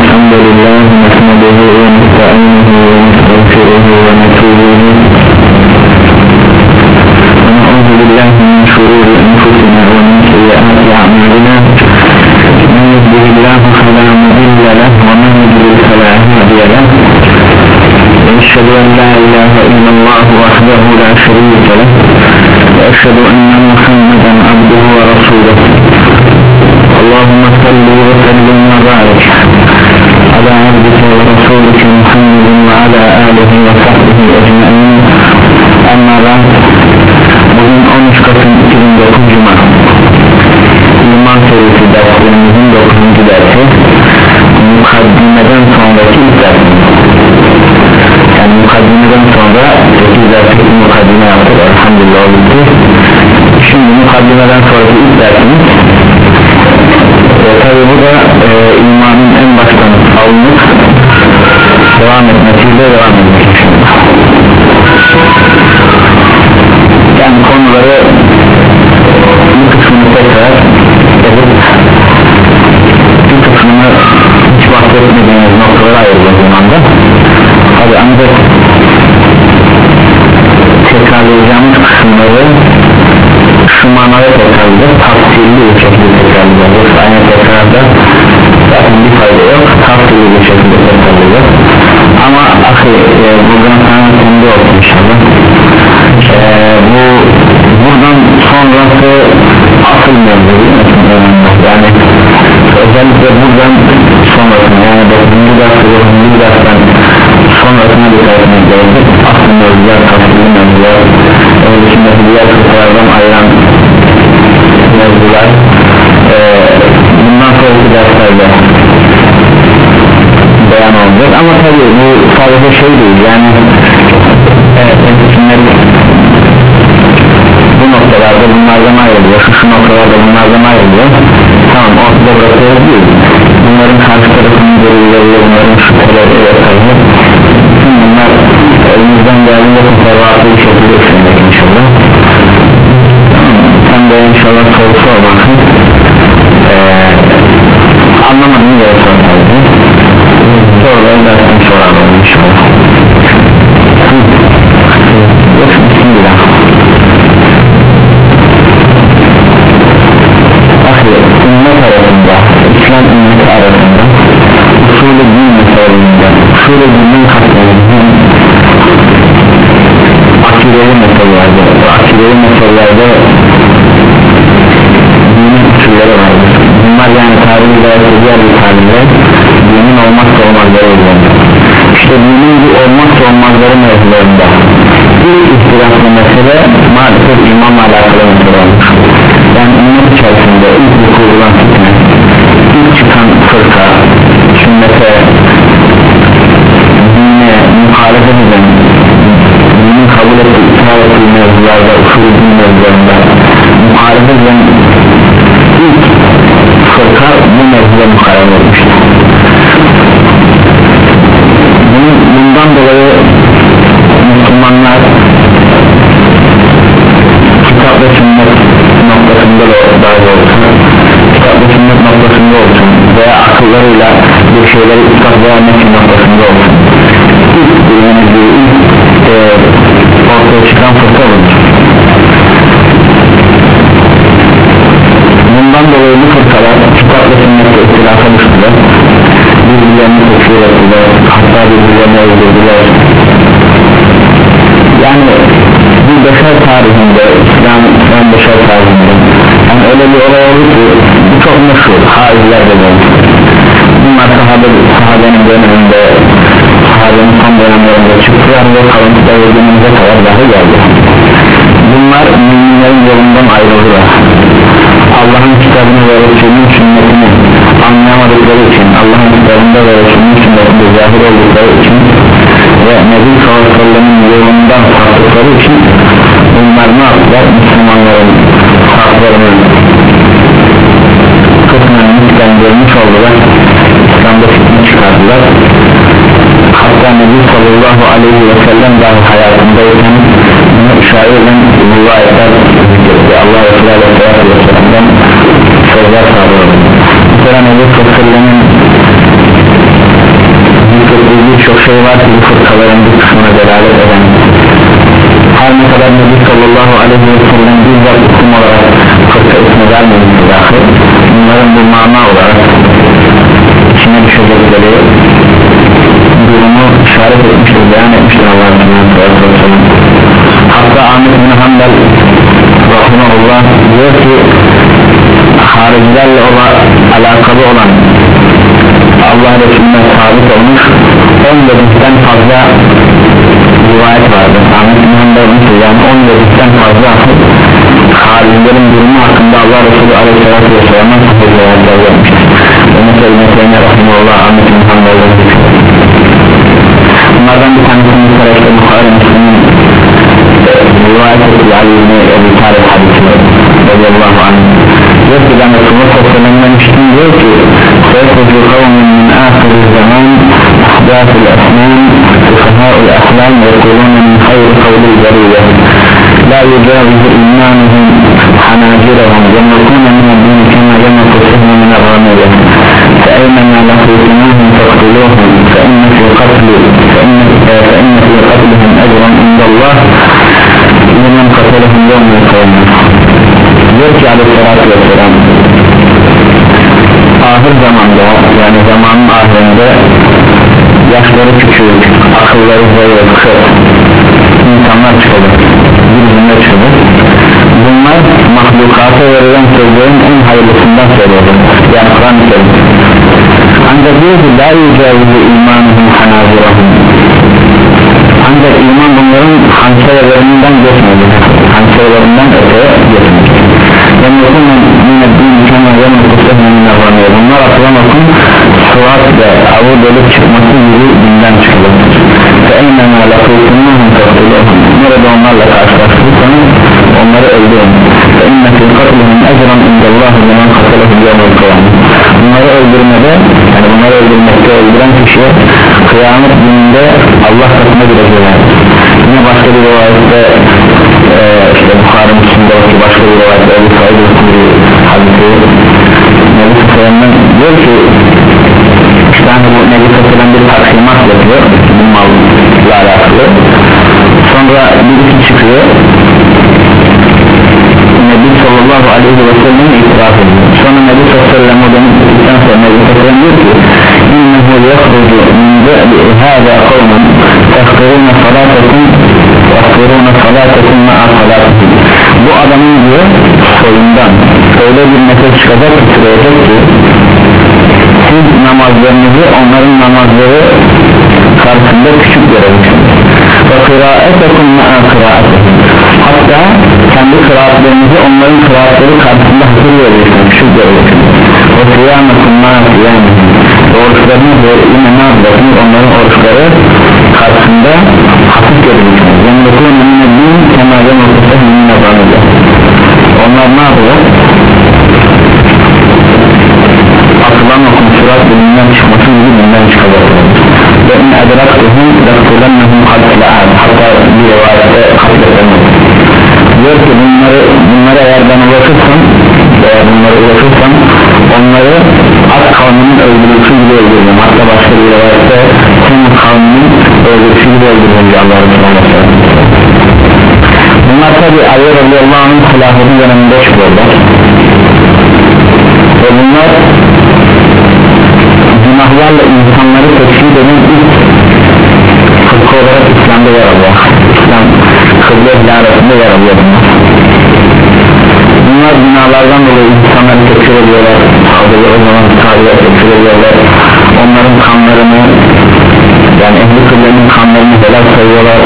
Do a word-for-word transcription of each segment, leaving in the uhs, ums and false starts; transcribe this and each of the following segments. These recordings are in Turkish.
الحمد لله نحمده ونستعينه ونستغفره ونتوب إليه ونعوذ بالله من شرور أنفسنا ومن سيئات أعمالنا من يهده الله فلا مضل له ومن يضلل فلا هادي له وأشهد أن لا إله إلا الله وحده لا شريك له وأشهد أن محمدا عبده ورسوله اللهم صل وسلم وبارك على عبدك ورسولك محمد وعلى آله وصحبه أجمعين. أما بعد, bugün on üç Kasım iki bin dokuz Cuma İman serisi derslerimizin dokuzuncu dersi, mukaddimeden sonraki ilk ders. Yani mukaddimeden sonra sekiz derslik mukaddime yaptık, elhamdülillah oldu. Şimdi mukaddimeden sonraki ilk dersimiz e, tabi bu da e, imanın en baştan alınıp devam etmesiyle devam edecek inşallah. Yani konuları bir kısmını tekrar edip bir kısmını hiç bahsetmediğimiz noktalara ayıracağız imanda. Tabi ancak tekrarlayacağımız kısımları şu manada tekrarlayacağız, tafsirli bir şekilde tekrarlayacağız. Yoksa aynı tekrarda zaten bir fayda yok, tafsirli bir şekilde tekrarlayacağız. Ama ahi e, buradan sana kendi olsun inşallah. E, bu buradan sonrası asıl mevzu, yani özellikle buradan sonrasını, yani dokuzuncu dersi dokuzuncu dersten sonrasına dikkat etmek gerekir. Asıl mevzular, tafsirli mevzular, içindeki diğer kısımlardan ayıran mevzular e, bundan sonraki derslerde beyan olacak. Ama tabi bu sadece şey değil, yani evet, bu noktalarda bunlardan ayrılıyor, şu, şu noktalarda bunlardan ayrılıyor. Tamam, ortada bırakıyoruz değil, bunların karşı tarafının görüyorlar, bunların şüpheleri vesaire. Tüm bunlar elimizden geldiğinde teferruatlı bir şekilde işlenecek inşallah. Sen de inşallah soru sormasın, ee, anlamadığını göre sormaydı. Soruları dersten soralım inşallah. Bismillah. Ahli ümmet arasında, İslam ümmeti arasında usulü din meselelerinde, usulü dinin katlarında, akideli meselelerde, akideli meselelerde dinin usulleri vardır. Bunlar yani tarihi ve diğer bir tabirle dinin olmazsa olmazları edilir. İşte dinin bu olmazsa olmazları mevzularında ilk ihtilaflı mesele maalesef imanla alakalı mesele olmuş. Yani ümmet içerisinde ilk vuku'dan fitne, ilk çıkan fırka, sünnete, dine muhalefet eden, dinin kabul ettiği, ısrar ettiği mevzularda, usulü din mevzularında muhalefet eden ilk fırka bu mevzuda muhalefet etmiştir. Bunun, bundan dolayı Müslümanlar kitap ve sünnet noktasında da dahi olsun, kitap ve sünnet noktasında olsun veya akıllarıyla bir şeyleri ispat vermek noktasında olsun, ilk bildiğimizde ilk e, ortaya çıkan fırka olur. Bundan dolayı bu fırkalar kitap ve sünnette ihtilafa düştüler, birbirlerini tekfir ettiler, hatta birbirlerini öldürdüler. Yani bu beşer tarihinde, İslam, İslam beşer tarihinde yani öyle bir olay oldu ki bu çok meşhur, haizler de oldu. Bunlar sahabe, sahabenin döneminde, sahabenin son dönemlerinde çıktılar ve kalıntıda öldüğümüze kadar dahi geldi. Bunlar müminlerin yolundan ayrıldılar. Allah'ın kitabını ve Resulünün sünnetini anlayamadıkları için, Allah'ın kitabında ve Resulünün sünnetinde zahir oldukları için ve Nebi sallallahu aleyhi ve sellem'in yolundan saptıkları için bunlar ne yaptılar? Müslümanların saflarını kısmen müslendirmiş oldular, İslam'da fitne çıkardılar. Hatta Nebi sallallahu aleyhi ve sellem dahi hayatındayken bunu şairen bu ayetler zikretti. Allah Resulü aleyhisselatü vesselam'dan sözler sağlıyor. Mesela Nebi sallallahu aleyhi ve sellem'in aleyhi ve sellem bizzat isim olarak fırka ismi vermemesi dahi bunların bir mana olarak içine düşecekleri durumu işaret etmiştir, beyan etmiştir Allah'ın Resulü. Hatta Ahmet bin Hanbel rahimahullah diyor ki haricilerle olan, alakalı olan Allah Resulü'ne sabit olmuş on yediden fazla rivayet vardır. Ahmet bin Hanbel'in yani on yediden fazla haricilerin durumu hakkında Allah Resulü aleyhissalatü vesselam'ın sahih rivayetler vermiştir. Ve mesela İbn-i rahimahullah Ahmet bin Hanbel'in bunlardan bir tanesini mesela işte Bukhari Müslüm'ün rivayet ettiği Ali İbni Ebi Talib hadisi radiyallahu anh diyor ki ben Resulullah sallallahu aleyhi ve sellem'den işittim diyor ki سيخرج قوم من آخر الزمان أحداث الأسنان سفهاء الأحلام يقولون من خير قول البرية لا يجاوز إيمانهم حناجرهم يملكون من الدين كما يملك السهم من الرمية فأينما لقيتموهم فاقتلوهم فإن في قتل فإن, فإن في قتلهم أجرا عند الله لمن قتلهم يوم القيامة. diyor ki aleyhissalatü vesselam ahir zamanda yani zamanın ahirinde yaşları küçük, akılları zayıf, kıt insanlar çıkacak, birbirine çıkacak. Bunlar mahlukata verilen sözlerin en hayırlısından söylüyorlar, yani Kur'an-ı Kerim. Ancak diyor ki la yücevizi imanuhum hanazirahum, ancak iman bunların hançerelerinden geçmedi, hançerelerinden öteye geçmedi. Yemekun mineddin kemer yemekun minevaniye, bunlar atılan okun suat ve avı bölüp çıkması gibi dinden çıkılır. Ve enneme lakıytınmahum katılohum, nerede onlarla karşılaştırırsanız onları öldürün. Ve innefil katılohum ecran indallahu zaman katılahum yemel kıyam. Bunları öldürmede, yani bunları öldürmekte öldüren kişiye kıyamet gününde Allah katına girecekler. Yine başka bir rivayette e, işte Bukhari Müslim'deki başka bir rivayette Ebu Said el-Kudri hadisi Nebi Sallallahu diyor ki işte hani bu Nebi Sallallahu bir taksimat yapıyor bu malla alakalı. Sonra birisi çıkıyor, Nebi Sallallahu aleyhi ve sellem'e itiraf ediyor. Sonra Nebi Sallallahu o dönüp gittikten sonra Nebi Sallallahu diyor ki İnnehu yahrucu min be'li hâzâ kavmen tehkırûne salâtekum tehkırûne salâtekum ma'a salâtekum. Bu adamın diyor soyundan öyle bir nefes çıkacak ki sürecek ki siz namazlarınızı onların namazları karşısında küçük göreceksiniz. Ve kıraatekum ma'a kıraatekum, hatta kendi kıraatlarınızı onların kıraatları karşısında hazır göreceksiniz, küçük göreceksiniz. Ve kıyamekum ma'a kıyamekum, oruçlarınız ve yine ne yapacaksınız, onların oruçları karşısında hafif göreceksiniz. Yemlekûne mineddin kema yemlekûne mineddin. Onlar ne yapacak? Atılan okun sırat bölümünden çıkması gibi bölümden çıkacaklar. Ve in edraktuhum daktilennehum katle'ad, hatta bir rivayette katle'denler. Diyor ki bunları, bunlara eğer ben ulaşırsam, eğer bunları ulaşırsam onları at kavminin öldürülüşü gibi öldürürüm. Hatta başka bir rivayette tüm kavminin öldürülüşü gibi öldürürüm diye Allah Resulü. Bunlar tabi Ali radıyallahu anh'ın hilafeti döneminde çıkıyorlar ve bunlar günahlarla insanları teşkil eden ilk fırka olarak İslam'da yer alıyor. İslam kıble hilaretinde yer alıyor bunlar. Bunlar günahlardan dolayı insanları tekfir ediyorlar, sağlığı o zaman sağlığı tekfir ediyorlar, onların kanlarını, yani ehli kıblenin kanlarını helal sayıyorlar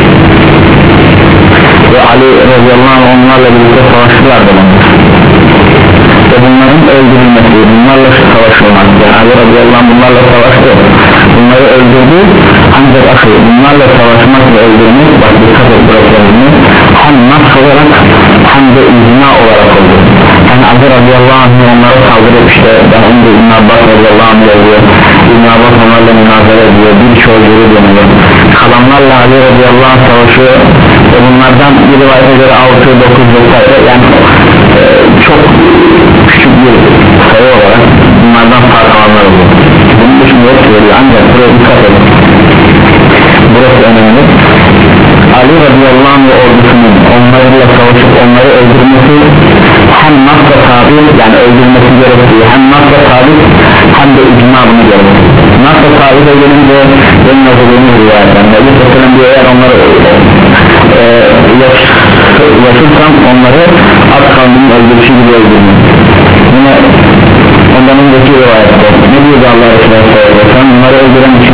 ve Ali radıyallahu anh onlarla birlikte savaştılar da bunlar. Ve bunların öldürülmesi, bunlarla savaşılmaz. Yani Ali radıyallahu anh bunlarla savaştı, bunları öldürdü, ancak akıl bunlarla savaşmak ve öldürmek, bak dikkat et bırakılığını, hem nasıl olarak hem de icma olarak oldu. Yani Ali radıyallahu anh onlara saldırıp işte ben önce İbn Abbas radıyallahu anh yazıyor, İbn Abbas onlarla münazara ediyor, birçoğu geri dönüyor, kalanlarla Ali radıyallahu anh savaşıyor ve bunlardan bir rivayete göre altı dokuz vesaire, yani e, çok küçük bir sayı olarak bunlardan fark alanlar oluyor. Bunun dışında yok söylüyor, ancak buraya dikkat edin, burası önemli. Ali radıyallahu anh ve ordusunun onlarla savaşıp onları öldürmesi hem nasla sabit, yani öldürmesi gerektiği hem nasla sabit hem de icma bunu gerektiği. Nasla sabit öldürünce benim hazırlığını rüyadan Nebi Sallallahu diyor, eğer onları e, yaşırsam onları at kavminin öldürüşü gibi öldürmem. Yine ondan önceki rivayette ne diyordu Allah Resulü Sallallahu bunları öldüren için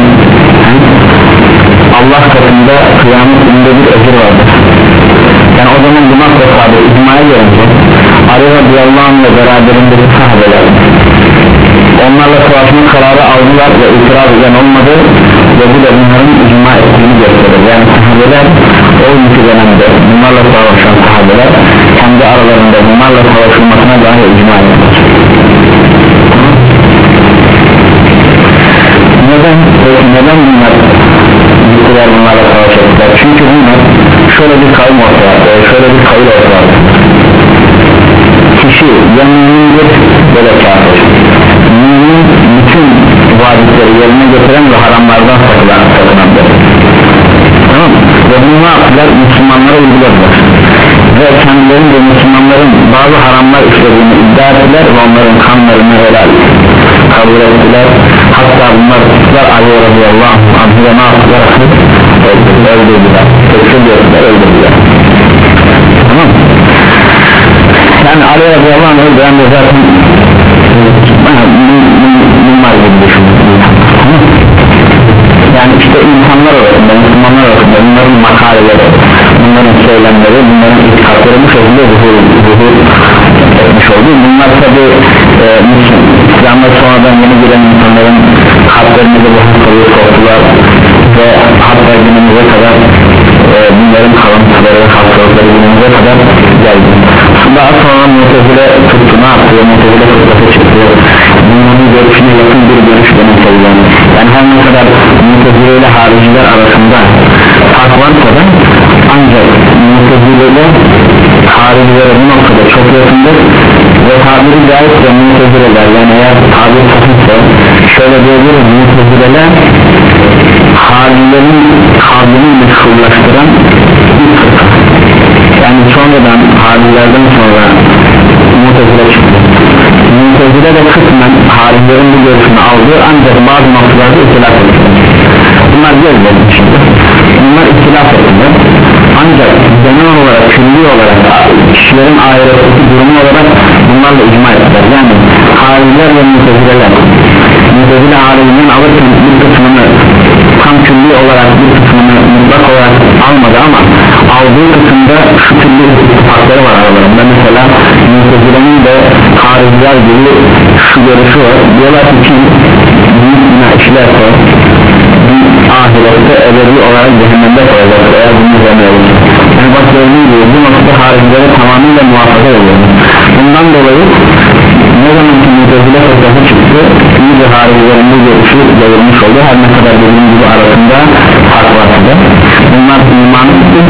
Allah katında kıyamet gününde bir öcür vardır. Yani o zaman bu nasıl sabit icmaya gelince Ali radıyallahu anh ve beraberindeki sahabeler onlarla savaşma kararı aldılar ve itiraz eden olmadı ve bu da bunların icma ettiğini gösterir. Yani sahabeler o günkü dönemde bunlarla savaşan sahabeler kendi aralarında bunlarla savaşılmasına dahi icma ettiler. Neden? Peki neden bunlar gittiler bunlarla savaş ettiler? Çünkü bunlar şöyle bir kavim ortaya, şöyle bir kavil ortaya. Kişi ya mümindir böyle kafir, mümin bütün vacipleri yerine getiren ve haramlardan sakınan sakınandır. Tamam mı? Ve bunu ne yaptılar? Müslümanlara uyguladılar ve kendilerinin de Müslümanların bazı haramlar işlediğini iddia ettiler ve onların kanlarını helal kabul ettiler. Hatta bunlar tuttular Ali radıyallahu anh'ı ve ne yaptılar? Öldürdüler, tekfir ettiler, öldürdüler. Tamam mı? Yani Ali radıyallahu anh'ı öldüren de zaten bunlar gibi düşünüyor. Yani işte insanlar arasında, Müslümanlar arasında bunların makaleleri, bunların söylemleri, bunların itikatları bu şekilde zuhur, zuhur etmiş oldu. Bunlar tabi e, İslam'da sonradan yeni giren insanların kalplerine de bu hastalığı soktular ve hatta günümüze kadar e, bunların kalıntıları ve hastalıkları günümüze kadar geldi. Daha sonra Mu'tezile tuttu, ne yaptı? Mu'tezile fırsatı çıktı. Bunların görüşüne yakın bir görüş ve Mu'tezile. Yani her ne kadar Mu'tezile ile hariciler arasında fark varsa da ancak Mu'tezile ile haricilere bu noktada çok yakındır ve tabiri caizse Mu'tezileler, yani eğer tabir sahipse şöyle diyebiliriz, Mu'tezileler haricilerin kavmini meşhurlaştıran bir fırka. Yani sonradan haricilerden sonra Mu'tezile çıktı. Mu'tezile de kısmen haricilerin bu görüşünü aldı ancak bazı noktalarda ihtilaf etti. Bunlar gözlerin içinde. Bunlar ihtilaf ettiler. Ancak genel olarak, külli olarak kişilerin ahiretteki durumu olarak bunlarla icma ettiler. Yani hariciler ve Mu'tezileler Mu'tezile haricinden alırken bir kısmını tam külli olarak bir kısmını mutlak olarak almadı ama aldığı kısımda şu türlü ittifakları var aralarında. Mesela Mu'tezile'nin de hariciler gibi şu görüşü var, diyorlar ki kim büyük günah işlerse ahirette ebedi olarak cehennemde kalacak eğer bunu üzerine olur. Yani bak gördüğüm gibi bu noktada haricileri tamamıyla muhafaza ediyor. Bundan dolayı ne zaman ki Mu'tezile fırsatı çıktı, iyice haricilerin bu görüşü yayılmış oldu. Her ne kadar dediğim gibi arasında fark varsa da bunlar iman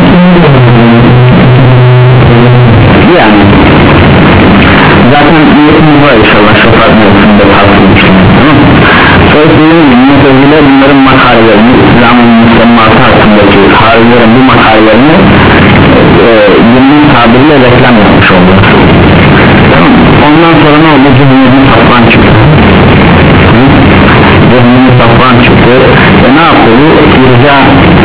yani zaten niyetimiz var inşallah şofar mevzusunda tartışmıştım. Söylediğim gibi Mu'tezile bunların makalelerini, İslam'ın müsemmatı hakkındaki haricilerin bu makalelerini e, günlük tabiriyle reklam yapmış oldu. Ondan sonra ne oldu? Cihmiyet'in safran çıktı. Cihmiyet'in safran çıktı ve ne yaptı? Bu irca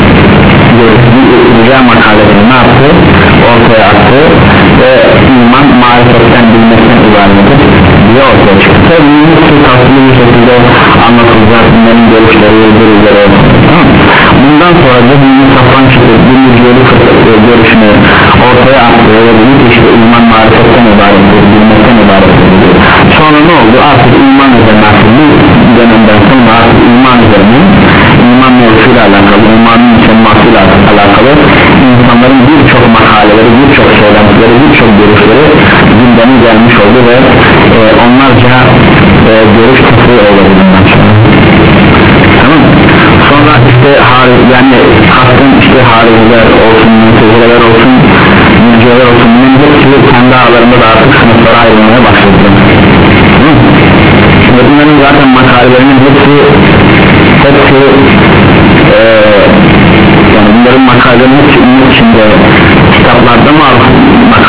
irca makalesini ne yaptı? Ortaya attı ve iman marifetten bilmekten ibarettir diye ortaya çıktı. Bunun ki tatlı bir şekilde anlatılacak bunların görüşleri, görüşleri tamam. Bundan sonra Cihmiyet'in safran çıktı bir mücadele görüşünü ortaya attı ve bunu işte iman marifetten ibarettir, bilmekten ibarettir. Sonra ne oldu? Artık iman üzerine bu dönemden sonra artık iman üzerine iman mevzusuyla alakalı, imanın müsemmasıyla alakalı insanların birçok makaleleri, birçok söylemleri, birçok görüşleri gündeme gelmiş oldu ve e, onlarca e, görüş kısmı oldu bundan sonra. Tamam. Sonra işte hari, yani kastım işte hariciler olsun, Mu'tezileler olsun, Mürciyeler olsun, bunun hepsi kendi aralarında da artık sınıflara ayrılmaya başladı. Ve bunların zaten makalelerinin hepsi hepsi ee, yani bunların makalelerinin hepsi ümmet içinde kitaplarda mı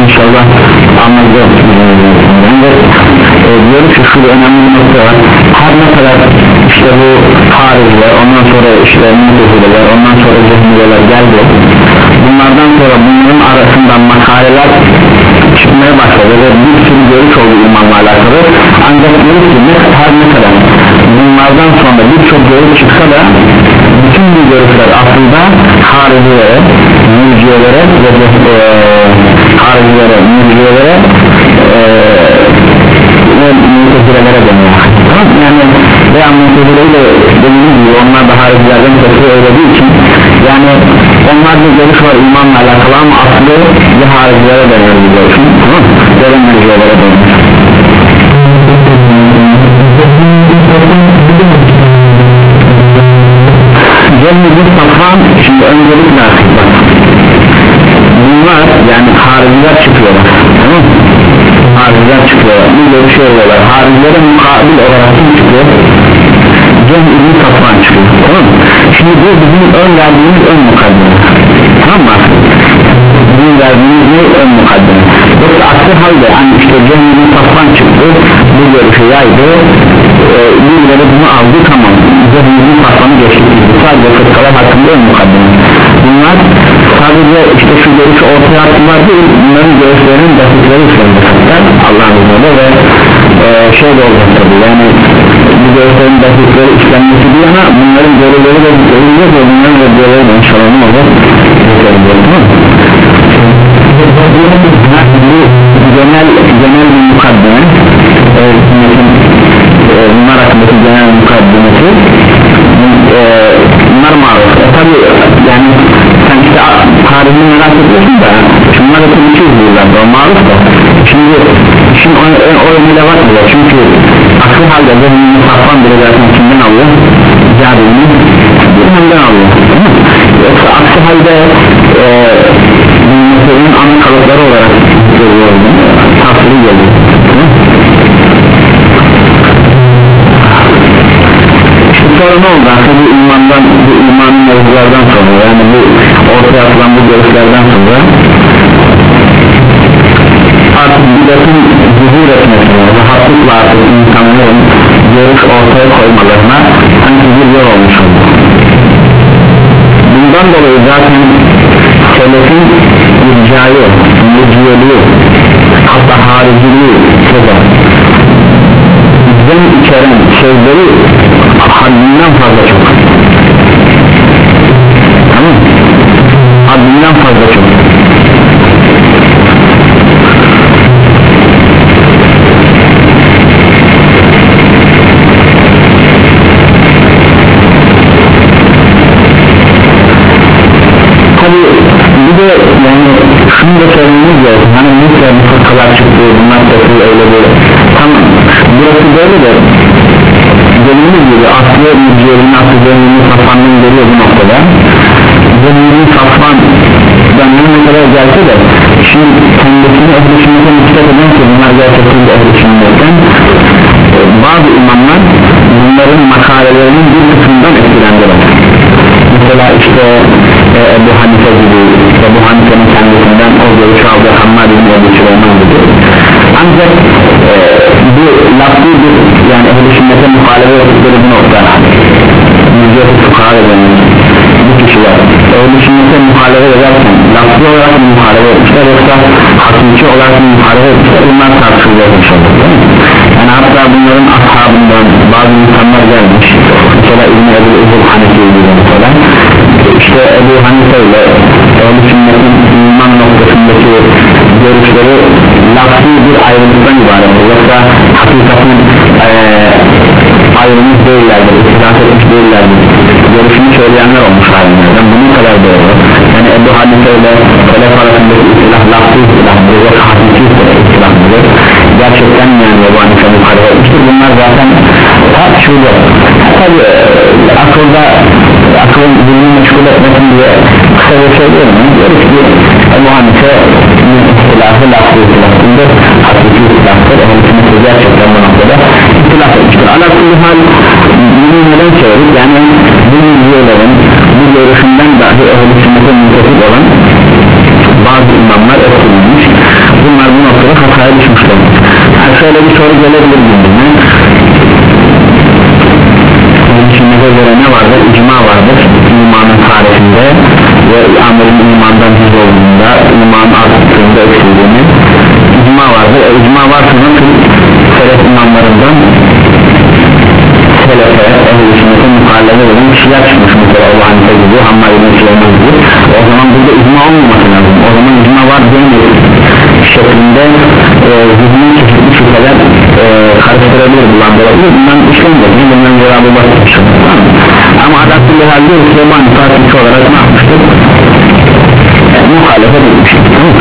inşallah anlayacağız. Yani e, diyoruz ki şurada önemli bir nokta var. Her ne kadar işte bu hariciler, ondan sonra işte mütezileler, ondan sonra cehmiyeler geldi, bunlardan sonra bunların arasından makaleler çıkmaya başladı ve bir sürü görüş oldu imanla alakalı. Ancak diyoruz ki her ne kadar bunlardan sonra birçok görüş çıksa da bütün bu görüşler aslında haricilere, mürciyelere ve e, haricilere, mürciyelere e, ve mutezilelere dönüyor. Yani veya mutezileyle dediğimiz gibi onlar da haricilerden tepki öğrediği için yani onlar bir görüş var imanla alakalı ama aslı bir haricilere dönüyor bir görüşün, tamam mı? Böyle mürciyelere dönüyor. Cemil Safvan şimdi öncelikle bak, bunlar yani hariciler çıkıyorlar, tamam mı? Hariciler çıkıyorlar, bir görüş oluyorlar, haricilere mukabil olarak kim çıkıyor? Cemil Safvan çıkıyor, tamam mı? Şimdi bu bizim ön verdiğimiz ön mukaddime, tamam mı? Bizim verdiğimiz ne ön mukaddime? Yoksa aksi halde hani işte Cemil Safvan çıktı, bu görüşü yaydı, e, birileri bunu aldı, tamam, Cemil Safvan'ı geçtik, sadece fırkalar hakkında ön mukaddime. Bunlar sadece işte şu görüşü ortaya attılar değil, bunların görüşlerinin basitleri üstlenecekler Allah'ın izniyle ve e, şey de olacak tabi, yani bu görüşlerin basitleri üstlenmesi bir yana bunların görüşleri de görülüyor ve bunların görüşleri de inşallah ne olur? Bu genel, genel bir mukaddime, e, e, bunlar hakkındaki genel mukaddimesi e, bunlar maruf. E, tabi yani sen işte tarihini merak ediyorsun da şunlar da bir şey diyorlar da o maruf da şimdi işin o, o yönüyle bakmıyor çünkü akıl halde zihni safhan bile zaten kimden alıyor? Cadilini birhemden alıyor, yoksa aksi halde e, bunun ana kalıpları olarak görüyor tafsiri geliyor. Sonra ne oldu? Aslında bu imandan, bu imanın mevzulardan sonra yani bu ortaya atılan bu görüşlerden sonra artık bidatın zuhur etmesine ve rahatlıkla artık insanların görüş ortaya koymalarına sanki bir yol olmuş oldu. Bundan dolayı zaten selefin ircayı, mürciyeliği, hatta hariciliği bizden içeren sözleri haddinden fazla çok, tamam, haddinden fazla çok. Tabi bir de yani şunu da söylememiz lazım, hani neyse bu fırkalar çıktı, bunlar tepki öyle böyle, tamam, burası böyle de dediğimiz gibi aslı mücadelenin aslı zeminin safhanını görüyor bu noktada. Zeminin safhandan ne kadar gelse de şimdi kendisini ehl-i sünnete nispet eden ki bunlar gerçekten de ehl-i sünnetten bazı imamlar bunların makalelerinin bir kısmından etkilendiler. Mesela işte e, Ebu Hanife gibi, Ebu Hanife'nin kendisinden o görüşü aldı, Hammad bin Ebu Süleyman gibi. Ancak e, bu laflı bir yani ehl-i sünnete muhalefet ettikleri bir nokta, mücadele fukaha edenler bu kişiler ehl-i sünnete muhalefet ederken laflı olarak mı muhalefet etmişler yoksa hakiki olarak mı muhalefet etmişler, bunlar tartışılacak inşallah. Yani hatta bunların ashabından bazı insanlar gelmiş, mesela İbn-i Ebu Ebu Hanife gibi mesela, işte Ebu Hanife ile ehl-i sünnetin iman noktasındaki görüşleri lafzi bir ayrılıktan ibaret, yoksa hakikaten ee, ayrılmış değillerdir, itiraf etmiş değillerdir görüşünü söyleyenler olmuş alimlerden. Bunun kadar doğru. Yani Ebu Hanife ile Selef arasındaki itiraf lafzi itirafdır ve hakiki itirafdır. Gerçekten yani Ebu Hanife muhalefet etmiştir. Bunlar zaten tartışılıyor. Tabi akılda akılın dilini meşgul etmesin diye kısa bir söylüyorum. Diyoruz ki Ebu Hanife ihtilafı lafzi ihtilafıdır, hakiki ihtilaftır. Ehl-i sünnet gerçekten bu noktada ihtilaf etmiştir. Alakülü hal bunu neden söyledik? Yani bu müziğlerin bu görüşünden dahi ehl-i sünnete müntefik olan bazı imamlar etkilenmiş. göre ne vardır? İcma vardır imanın tarifinde ve amelin imandan hız olduğunda, imanın arttığında eksildiğini icma vardır. E, icma varsa nasıl selef imamlarından selefe, ehl-i sünnete mukallede olan kişiler çıkmış, mesela Ebu Hanife gibi, Hammad ibn Süleyman gibi. O zaman burada icma olmaması lazım. O zaman icma var demeyiz şeklinde e, zihni çeşitli şüpheler e, karıştırabilir, bulandırabilir. Bundan işlemeyecek, bundan cevabı basmış. Ama adaklı halde Süleyman partisi olarak ne yapmıştır? E, muhalefet etmiştir.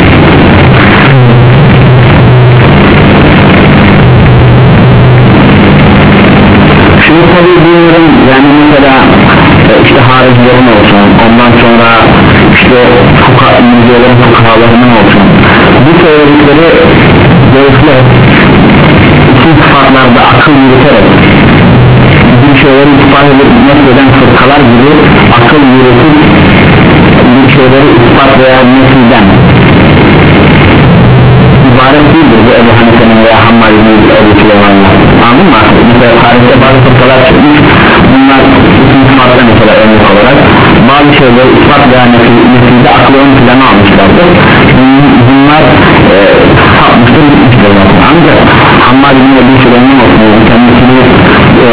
Şimdi tabi bunların yani mesela işte haricilerin olsun, ondan sonra işte fukaha, müdürlerin fukahalarının olsun, bu söyledikleri görüşler bütün sıfatlarda akıl yürüterek bir şeyleri ispat edip nefreden fırkalar gibi akıl yürütüp bir şeyleri ispat veya nefreden ibaret değildir bu Ebu Hanife'nin veya Hammad ibn Süleyman'la. Anladın mı? Mesela tarihte bazı fırkalar çıkmış, bunlar bütün sıfatlar mesela örnek olarak bazı şeyleri ispat veya nefrede aklı ön plana almışlardır. Bunlar e, sapmıştır, bitmiştir. Ancak Hammad ibn Süleyman olsun, kendisini e,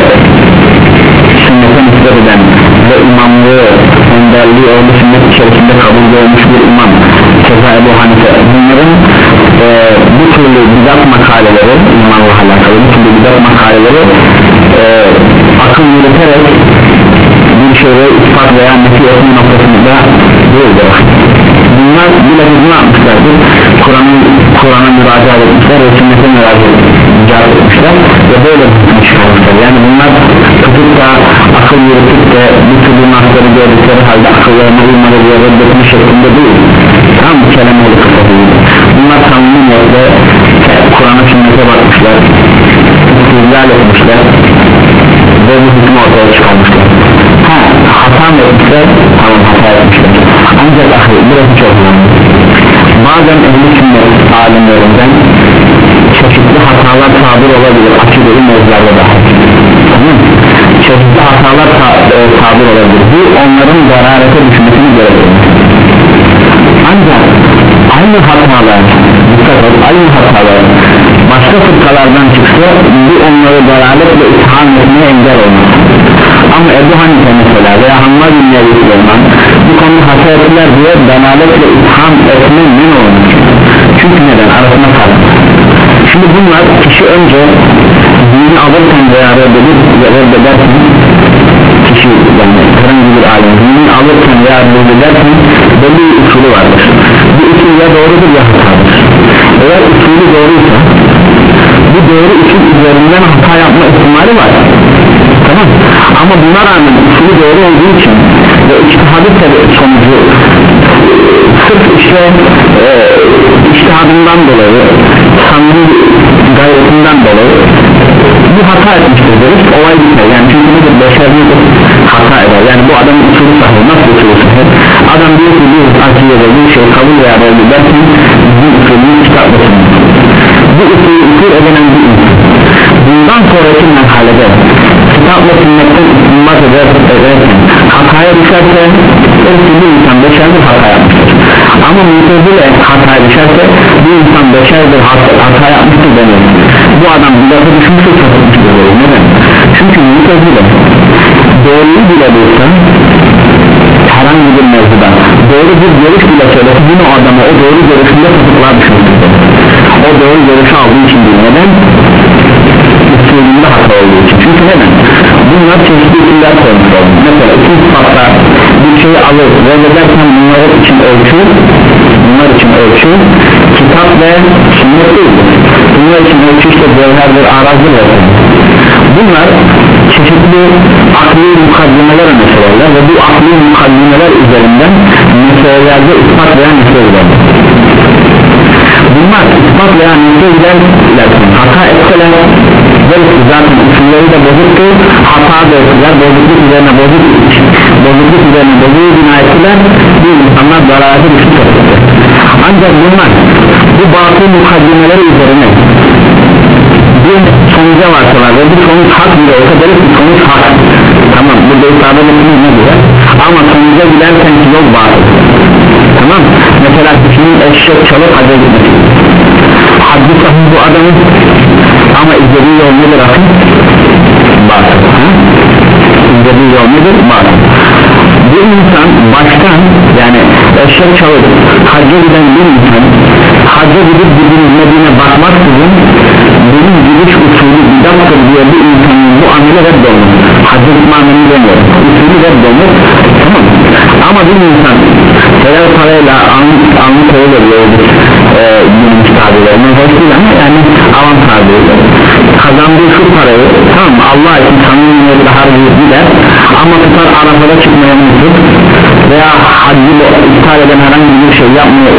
sünnete nispet eden ve imamlığı, önderliği olduğu sünnet içerisinde kabul görmüş bir imam Keza Ebu Hanife, bunların e, bu türlü bidat makaleleri, imanla alakalı bu türlü bidat makaleleri e, akıl yürüterek bir şeyleri ispat veya nefi etme noktasında değildir. Bunlar bile ne yapmışlardır? Kur'an'ı Kur'an'a müracaat etmişler ve sünnete müracaat etmişler ve böyle çıkarmışlar. Yani bunlar tutup da akıl yürütüp de bu türlü nasları gördükleri halde akıllarına uymalı diye reddetme şeklinde değil. Tam kelimeli kısafıydı. Bunlar samimiyetle Kur'an'a sünnete bakmışlar, istizlal etmişler ve bu hükmü ortaya çıkarmışlar. Ha, hata mı etmişler? Tamam, hata etmişler. Ancak ahir, burası çok önemli. Bazen ehl-i sünnet alimlerinden çeşitli hatalar tabir olabilir, akideli mevzularda da. Tamam mı? Çeşitli hatalar ta, e, tabir olabilir. Bu onların zararete düşmesini gerektirir. Ancak aynı hatalar, dikkat et, aynı hatalar başka fırkalardan çıksa bu onları zararletle itham etmeye engel olmaz. Ama Ebu Hanife mesela veya Hammad ibn Süleyman bu konuda hata ettiler diye zararletle itham etme ne olmuş? Çünkü neden? Arasında fark. Şimdi bunlar kişi önce dini alırken veya reddederken kişi yani herhangi bir alim dini alırken veya reddederken belli bir usulü vardır. Bu usul ya doğrudur ya hatadır. Eğer usulü doğruysa bu doğru usul üzerinden hata yapma ihtimali var. Tamam. Ama buna rağmen usulü doğru olduğu için ve içtihadı sonucu sırf işte e, içtihadından dolayı samimi gayretinden dolayı bu hata etmiştir deriz, olay biter. Yani çünkü nedir? Beşer nedir? Hata eder. Yani bu adamın usulü sahih. Nasıl usulü sahih? Adam diyor ki bir akiyede bir şey kabul veya böyle dersin bu usulünü kitaplasın. Bu usulü usul edilen bir insan bundan sonraki merhalede kitapla sünnetten istinbat ederken hataya düşerse öyle insan beşerdir, hata yapmıştır. Ama mutezile hataya düşerse bir insan beşerdir, hata, hata yapmıştır deniyor. Bu adam bir defa düşmüştür, sapıtmıştır. Neden? Çünkü mutezile doğruyu bile bulsa herhangi bir mevzuda doğru bir görüş bile söylese yine o adama o doğru görüşünde sapıklığa düşmüştür. O doğru görüşü aldığı için değil. Neden? Usulünde hata olduğu için. Çünkü neden? Bunlar çeşitli usuller koymuş oldu. Mesela iki sıfatla bir şeyi alır reddederken bunlar için ölçü bunlar için ölçü kitap ve sünnet değildir. Bunlar için ölçü işte cevherdir, arazdır ve bunlar çeşitli akli mukaddimeler meseleler ve bu akli mukaddimeler üzerinden meselelerde ispat veya meseleler. Bunlar ispat veya meseleler hata etseler zaten usulleri de bozuktu, hata da ettiler, bozukluk üzerine bozuk bozukluk üzerine bozuğu bina ettiler, bu insanlar zararı düşük etti. Ancak bunlar bu batıl mukaddimeleri üzerine bir sonuca varsalar ve bu sonuç hak bile olsa deriz ki sonuç hak, tamam, hacca giderken ki yol batıl. Tamam, mesela kişinin eşek çalıp hacca gitmesi, haccı sahih bu adamın, ama izlediği yol nedir akıl? Batıl. İzlediği yol nedir? Batıl. Bir insan baştan, yani eşek çalıp hacca giden bir insan hacca gidip gidilmediğine bakmaksızın benim gidiş usulü bidattır diye bir insanın bu ameli reddolmuş. Hacca gitme ameli demiyor, usulü reddolmuş. Tamam, ama bir insan helal parayla alnı koyu veriyor e, günümüz tabirlerine hoş değil ama yani avam tabirleri kazandığı şu parayı, tamam mı, Allah için samimiyetle harcayıp gider ama tutar Arafa'da çıkmaya mutlu veya haccı iptal eden herhangi bir şey yapmıyor,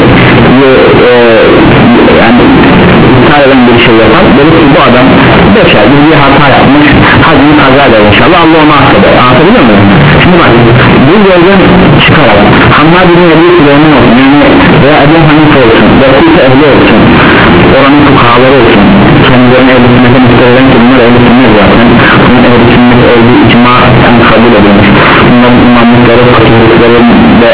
e, yani iptal eden bir şey yapar. Böyle ki bu adam beşer bir hata yapmış, haccını kaza eder inşallah, Allah onu affeder. Anlatabiliyor muyum? Şimdi bak, bu yoldan çıkarak Hammad bin Ebi Süleyman olsun, yani veya Ebu Hanife olsun, Kufe ehli olsun, oranın fukahaları olsun, kendilerine ehl-i sünnete müstehiden ki bunlar ehl-i sünnet zaten, bunun ehl-i sünnet olduğu icma yani kabul edilmiş, bunların imamlıkları, fakirlikleri ve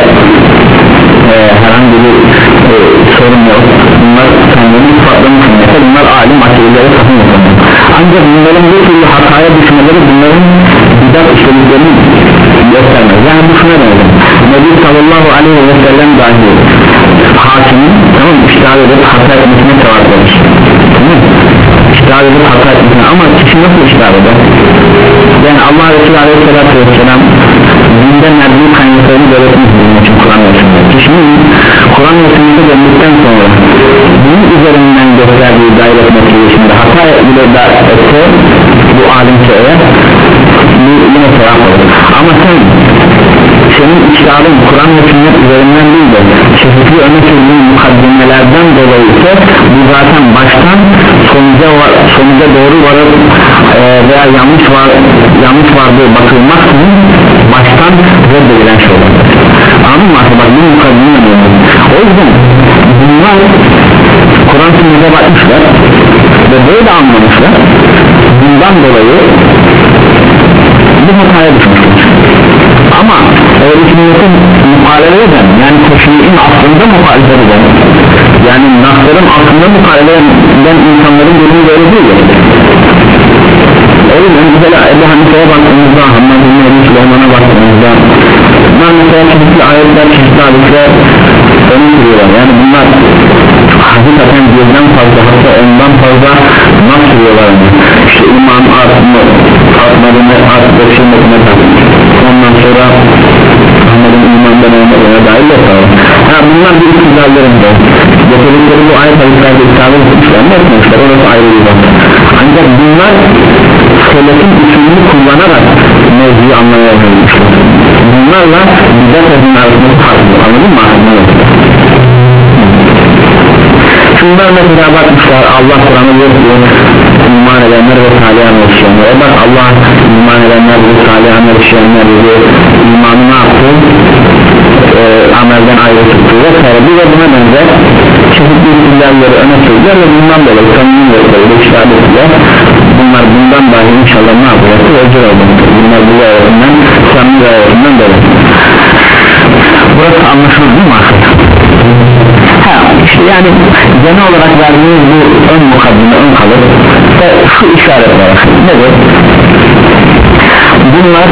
e, herhangi bir e, sorun yok, bunlar kendilerini ispatlamış sünnete, bunlar alim akideleri sahih yapıyor. Ancak bunların bu türlü hataya düşmeleri bunların bidat işlediklerini göstermez. Yani bu şuna benzer, Nebi sallallahu aleyhi ve sellem dahi hakimin, tamam, iştihad edip hata etmesine sevap verir, tamam, iştihad edip hata etmesine, ama kişi nasıl iştihad eder? Yani Allah Resulü aleyhissalatü vesselam dinde merdiği kaynaklarını belirtmiş bunun için Kur'an ve sünnet. Kişinin Kur'an ve sünnete döndükten sonra bunun üzerinden gösterdiği gayret meselesinde hata bile da etse bu alimse eğer bu yine sevap olur. Ama sen senin iştihadın Kur'an ve sünnet üzerinden değil de çeşitli öne sürdüğün mukaddimelerden dolayı ise bu zaten baştan sonuca, var, sonuca doğru varıp e, veya yanlış var yanlış vardığı bakılmaksızın baştan reddedilen şey olur. Anladın mı? Bak bu mukaddime önemli. O yüzden bunlar Kur'an sünnete bakmışlar ve böyle anlamışlar, bundan dolayı bu hataya düşmüşler. Ama ehl-i sünnetin muhalefet eden, yani teşriğin aslında muhalefet eden, yani nasların aslında muhalefet eden insanların durumu böyle değil. O yüzden mesela Ebu Hanife'ye baktığımızda, Hammad bin Ebi Süleyman'a baktığımızda bunlar mesela çeşitli ayetler, çeşitli hadisler öne sürüyorlar. Yani bunlar hakikaten birden fazla, hatta ondan fazla nasıl sürüyorlar? İşte iman artma, artmadığını arttığı sünnetine takmış. Ondan sonra Muhammed'in imandan olmadığına dair yok. Ha, bunlar bir iktidallarında getirdikleri bu ayet hadislerde iktidar etmişler, ne etmişler, orası ayrı bir bak. Ancak bunlar selefin usulünü kullanarak mevzuyu anlamaya çalışmışlar. Bunlarla bidat edin arasında farklı, anladın mı? Şunlar mesela bakmışlar, Allah Kur'an'ı yok diyor, iman edenler ve salihan yaşayanlar. Bak Allah iman edenler ve salihan yaşayanlar diyor, imanı ne yaptı? Ee, amelden ayrı tuttu ve sonra bir de buna benzer çeşitli isimlerleri öne sürdüler ve bundan dolayı samimi yoklarıyla iştahat ettiler. Bunlar bundan dahi inşallah ne yapacaktır? Öcür olmaktır. Bunlar bu ayetinden, samimi ayetinden dolayı. Burası anlaşılır değil mi arkadaşlar? Ha, işte yani genel olarak verdiğimiz bu ön mukaddime, ön kalır ve şu işaret var. Nedir? Bunlar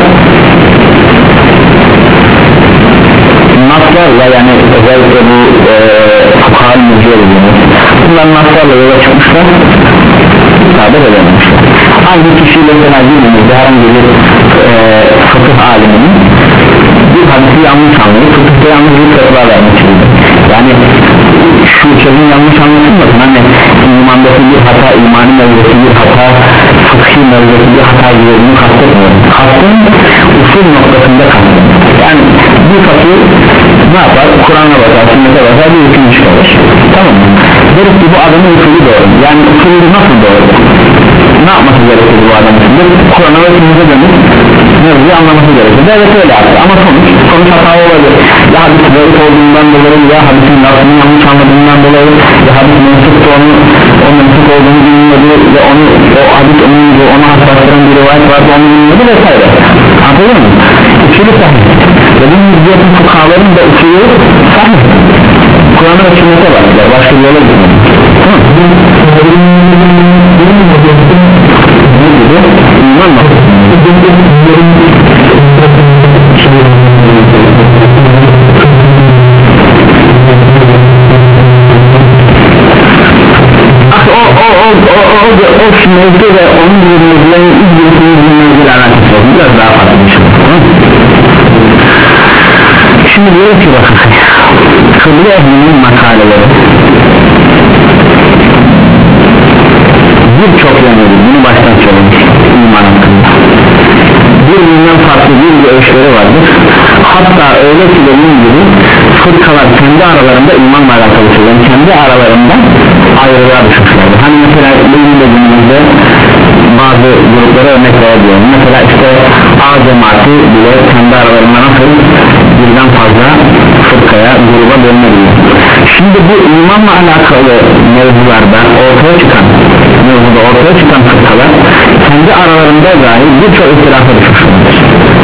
naslarla, yani özellikle bu fukhal müziğe dediğimiz bunlar naslarla yola çıkmışlar, isabet edememişler. Aynı kişiyle mesela dinimizde herhangi bir e, fıkıh aliminin bir hadisi yanlış anlayıp fıkıhta yanlış bir fetva vermek için, yani şu sözün yanlış anlaşılmasın, hani imandaki bir hata, imani mevzusu bir hata, fıkhi mevzusu bir hata gibi bunu kastetmiyorum. Kastım usul noktasında kastım. Yani bir fakir ne yapar? Kur'an'a bakar, sünnete bakar, bir hüküm çıkarır. Tamam mı? Deriz ki bu adamın usulü doğru. Yani usulü nasıl doğru? Ne yapması gerekir bu adamın usulü? Kur'an'a ve sünnete dönüp mevzuyu anlaması gerekir. Evet öyle yaptı ama sonuç, sonuç hata olabilir. Ya hadis zayıf olduğundan dolayı, ya hadisin lafını yanlış anladığından dolayı, ya hadis mensuptu onu, o mensup olduğunu bilmedi ve onu, o hadis onun ona hastastıran bir rivayet vardı, onu bilmedi vesaire. Anladın mı? Usulü sahih. ve bu müddiyetin fukahaların da usulü sahih, Kur'an'a ve sünnete baktılar, başka bir yola gitmedi. Ne gibi? İman mı? o o o o o o mevzu ve onun gibi mevzuların ilgili mevzularla alakası var, biraz daha farklı bir şey. Şimdi diyor ki bakın, kıble ehlinin makaleleri birçok yönleri, bunu baştan söylemiş iman hakkında birbirinden farklı bir görüşleri vardır. Hatta öyle ki dediğim gibi fırkalar kendi aralarında imanla alakalı söyleyen, kendi aralarında ayrılığa düşmüşlerdir. Hani mesela bugün dediğimizde bazı gruplara örnek verebiliyorum. Mesela işte A cemaati bile kendi aralarında nasıl birden fazla fırkaya, gruba bölünebiliyor. Şimdi bu imanla alakalı mevzularda ortaya çıkan mevzuda ortaya çıkan fırkalar kendi aralarında dahi birçok ihtilafa düşmüşlerdir.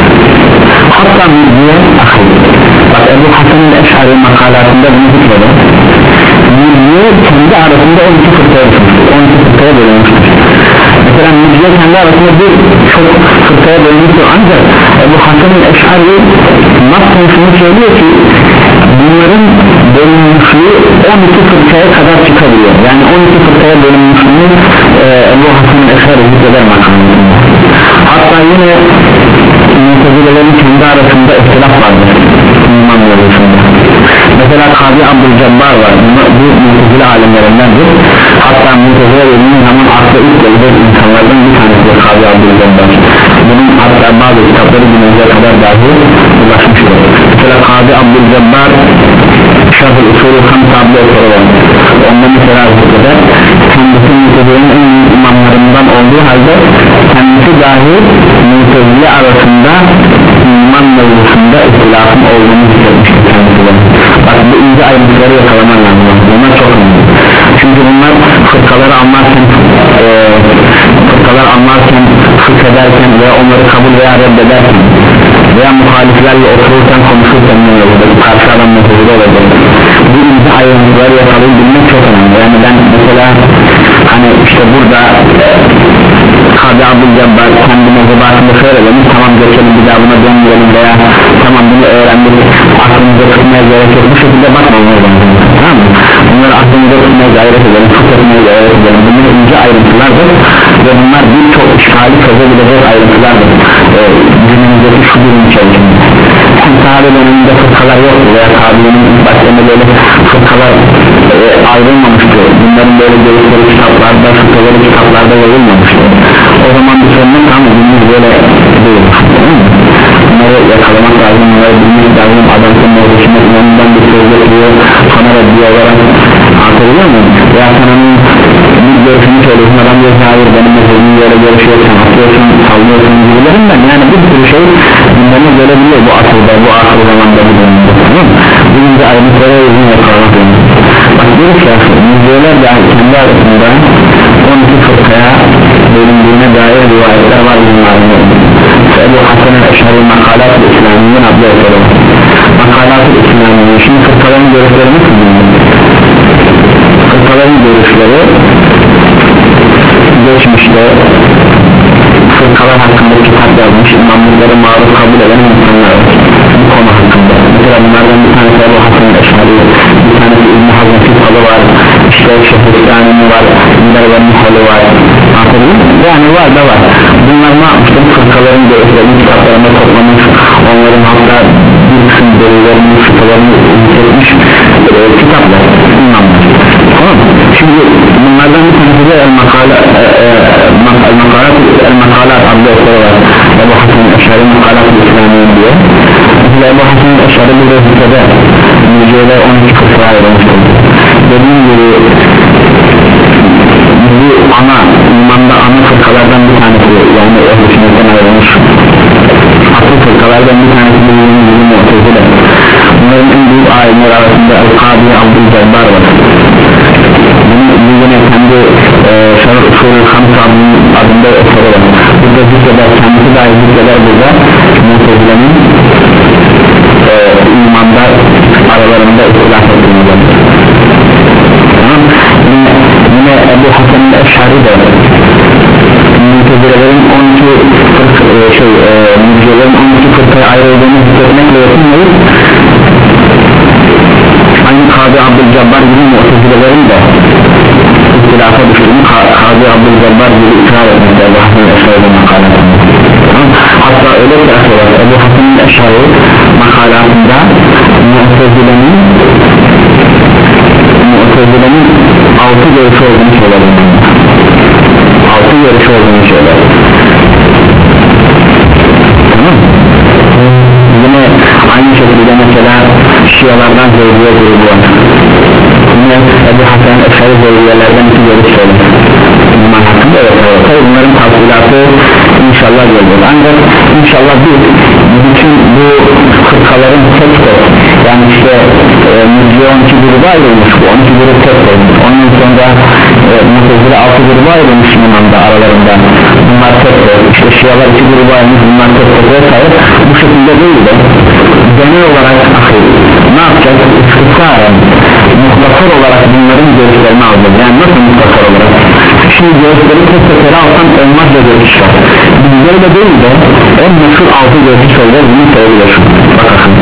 Hatta müddiye ahir, bak Ebu Hasan'ın Eş'ari makalatında bunu zikrede, müddiye kendi arasında on iki fırkaya düşmüştür, on iki fırkaya bölünmüştür. Mesela müddiye kendi arasında bir çok fırkaya bölünmüştür, ancak Ebu Hasan'ın Eş'ari nas konusunu söylüyor ki bunların bölünmüşlüğü on iki fırkaya kadar çıkabiliyor. Yani on iki fırkaya bölünmüşlüğü e, Ebu Hasan'ın Eş'ari zikreder makalatında. Hatta yine Mu'tezilelerin kendi arasında ihtilaf vardır iman mevzusunda. Mesela Kadı Abdülcebbar var, bu Mu'tezile alimlerindendir. Hatta Mu'tezile dediğimiz zaman akla ilk gelecek insanlardan bir tanesi de Kadı Abdülcebbar. Bunun hatta bazı kitapları günümüze kadar dahi ulaşmıştır. Mesela Kadı Abdülcebbar Şah-ı Usulü Hamsa adlı eseri var. Onda mesela zikreder, kendisi Mu'tezile'nin en iyi imamlarından olduğu halde kendisi dahi Mu'tezile arasında iman mevzusunda ihtilafın olduğunu zikretmiştir kendisi de. Bak bu ince ayrıntıları yakalaman lazım, bunlar çok önemli. Çünkü bunlar fırkaları anlarken e, fırkalar anlarken, fıkh ederken veya onları kabul veya reddederken veya muhaliflerle otururken konuşurken ne olur, karşı adam Mu'tezile olacak. Bu ince ayrıntıları yakalayabilmek çok önemli. Yani ben mesela hani işte burada Kadı Abdülcebbar kendi mevzubatında şöyle demiş, tamam geçelim bir daha buna dönmeyelim veya tamam bunu öğrendik, aklımıza tutmaya gerek yok, bu şekilde bakmamaya lazım, tamam mı? Bunları aklımıza tutmaya gayret edelim, tutmaya gayret edelim, bunlar ince ayrıntılardır ve bunlar birçok işgali çözebilecek ayrıntılardır ee, günümüzdeki şu durum içerisinde. Çünkü sahabe döneminde fırkalar yoktu veya sahabenin ilk başlarında böyle fırkalar e, ayrılmamıştı, bunların böyle görüşleri kitaplarda, fırkaları kitaplarda yayılmamıştı. O zaman bir sorun yok ama günümüz böyle değil, bunları yakalamak lazım, bunları bilmek lazım. Adam senin uğraşına inanından bir söz getiriyor, sana reddiye olarak anlatabiliyor muyum? Veya sananın bir görüşünü söylüyorsun, adam diyor ki hayır benim meselemin böyle görüşüyorsun, atıyorsun, sallıyorsun gibilerinden, yani bir sürü şey bunları görebiliyor bu asırda, bu asır zamanda bu dönemde, tamam mı? Bugün de ayrıntılara uzun yakalamak lazım. Bak diyor ki müzeler de kendi arasında on iki fırkaya bölündüğüne dair rivayetler var bunlarında. Ebu Hasan'ın Eş'ari Makalat-ı İslamiye'nin adlı eseri var. Makalat-ı İslamiye, şimdi fırkaların görüşleri nasıl bilmiyor? Fırkaların görüşleri geçmişte fırkalar hakkında kitap yazmış, imamlıkları maruf kabul eden insanlar var bu konu hakkında. Mesela bunlardan bir tanesi Ebu Hasan'ın Eş'ari, bir tanesi İbn-i Hazm Fithalı var, işte Şehristan'ın var, İbn-i Halı var, yani var da var. Bunlar ne yapmıştır? Fırkaların görüşlerini kitaplarında toplamış, onların hatta bir kısım delillerini, fırkalarını yükseltmiş e, kitaplar, imamlar. Tamam mı? Şimdi bunlardan bir tanesi de El-Makalat El-Makalat adlı eseri var. Ebu Hasan'ın Eş'ari Makalat-ı İslamiye diye. Mesela Ebu Hasan'ın Eş'ari bir rezikede müziğe on iki fırkaya ayrılmıştır. Dediğim gibi bu ana, imanda ana fırkalardan bir tanesi, yani ehl-i sünnetten ayrılmış asıl fırkalardan bir tanesi de yirmi Mu'tezile. Bunların en büyük alimler arasında El-Kadı Abdülcebbar var. Bunun yine kendi e, Şah-ı Usulü Hamsa adında eseri var. Burada zikreder, kendisi dahi zikreder burada Mu'tezile'nin Ebu Abdülcebbar gibi ikrar etmekte Ebu Hasan Eşari'de makalatında. Hatta öyle ki arkadaşlar Ebu Hasan Eşari makalatında Mu'tezile'nin Mu'tezile'nin altı görüşü olduğunu söyler. Altı görüşü olduğunu söyler. Tamam. Yine aynı şekilde mesela Şialardan Zeydiye grubu var. Yine Ebu Hasan Eşari Zeydiyelerden iki görüş söyler. Bunlar hakkında evet, evet. Bunların tavsilatı inşallah gelir. Ancak inşallah biz bütün bu fırkaların tek tek yani işte e, on iki grubu ayrılmış, bu on iki grubu tek tek, onun sonra e, Mu'tezile altı grubu ayrılmış Müslüman'da aralarında, bunlar tek tek, işte Şialar iki grubu ayrılmış, bunlar tek tek vesaire, bu şekilde değil de genel olarak ahir ne yapacak? İstisaren mutlakar olarak bunların görüşlerini alacağız. Yani nasıl mutlakar olarak? Şimdi görüşleri tek tek ele alsam onlarca görüş var. Bizleri de değil de en meşhur altı görüş söyler, bunu söyleyebilir. Bakın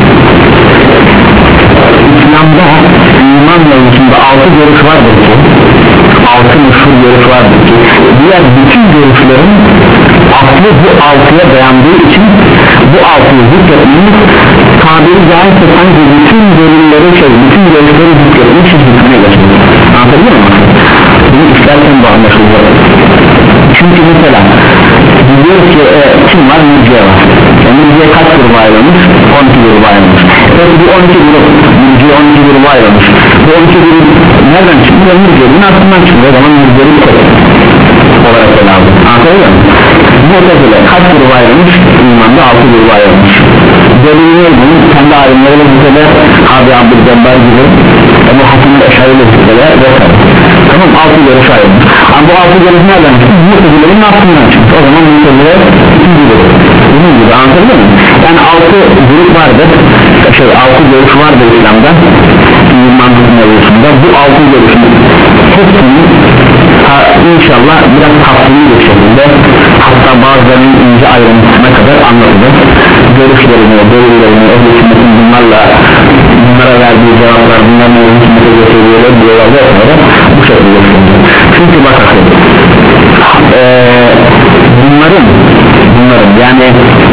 İslam'da iman mevzusunda altı görüş vardır ki, altı meşhur görüş vardır ki, diğer bütün görüşlerin aklı bu altıya dayandığı için bu altıyı zikretmeyi tabiri caizse sanki bütün görüşleri şey, bütün görüşleri zikretmek için hükmüne geçiyor. Anlatabiliyor musun? Bunu istersen bu anlaşılıyor. Çünkü mesela biliyoruz ki e, kim var? Mürciye var. Yani Mürciye kaç grubu ayrılmış? on iki grubu ayrılmış. Peki bu on iki grup, Mürciye on iki grubu ayrılmış. Bu on iki grup nereden çıkıyor? Mürciye'nin aklından çıkıyor. O zaman Mürciye'nin tek olarak ele aldı. Anlatabiliyor musun? Mu'tezile kaç grubu ayrılmış? İmanda altı grubu ayrılmış. Delilini bunun kendi alimleriyle zikreler, Abi Abdülcebbar gibi, Ebu Hasan Eşari'yle zikreler vesaire. Tamam, altı görüş ayrılmış. Ama bu altı görüş nereden çıktı? Mu'tezile'nin aklından çıktı. O zaman Mu'tezile ikinci grup. Bunun gibi, anlatabiliyor muyum? Yani altı grup vardır, şey altı görüş vardır İslam'da, imanlık mevzusunda. Bu altı görüşün hepsinin inşallah biraz kapsamlı bir şekilde, hatta bazılarının ince ayrıntısına kadar anlatacak. Görüşlerini, delillerini, ehl-i sünnetin bunlarla bunlara verdiği cevaplar, bunların ehl-i sünnete götürüyorlar diyorlar ve sonra bu şekilde götürüyorlar. Çünkü bakın ee, bunların bunların yani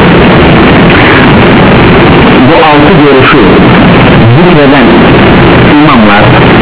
bu altı görüşü zikreden imamlar,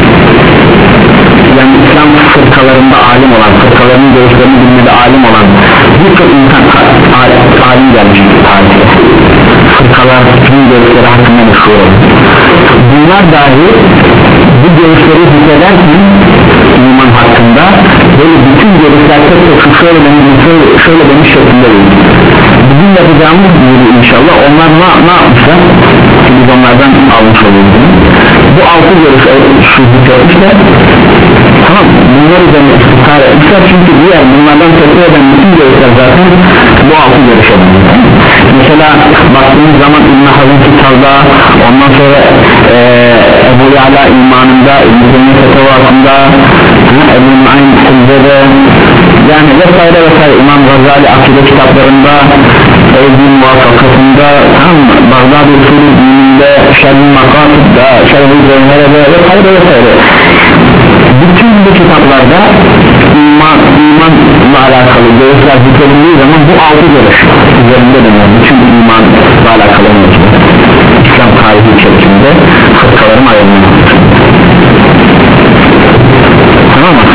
yani İslam fırkalarında alim olan, fırkaların görüşlerini bilmede alim olan birçok insan alim gelmiş tarihte. Fırkalar tüm görüşleri hakkında meşhur olur. Bunlar dahi bu görüşleri zikrederken iman hakkında böyle bütün görüşler tek tek şöyle demiş, şöyle, şöyle demiş şeklinde değil. Bugün yapacağımız gibi inşallah onlar ne, ne yapmışlar? Biz onlardan almış oluyoruz. Bu altı görüş şu zikretmişler. Tamam, bunlar üzerine istikrar etmişler çünkü diğer bunlardan tepki eden bütün görüşler zaten bu altı görüş edilmiş. Mesela baktığımız zaman İbn-i Hazm Kitab'da, ondan sonra e, Ebu Ya'la imanında, İbn-i Teymiye Fetevasında, Ebu Nuaym Hüzze'de, yani vesaire vesaire, İmam Gazali akide kitaplarında, Eyyid-i Muvaffakatında, Bağdad-ı Usulü dininde, Şerh-i Makasıd'da, Şerh-i Zeynere'de vesaire vesaire. Bütün bu kitaplarda iman, imanla alakalı görüşler zikredildiği zaman bu altı görüş üzerinde dönüyor. Bütün imanla alakalı olması İslam tarihi içerisinde fırkaların ayrılması. Tamam mı?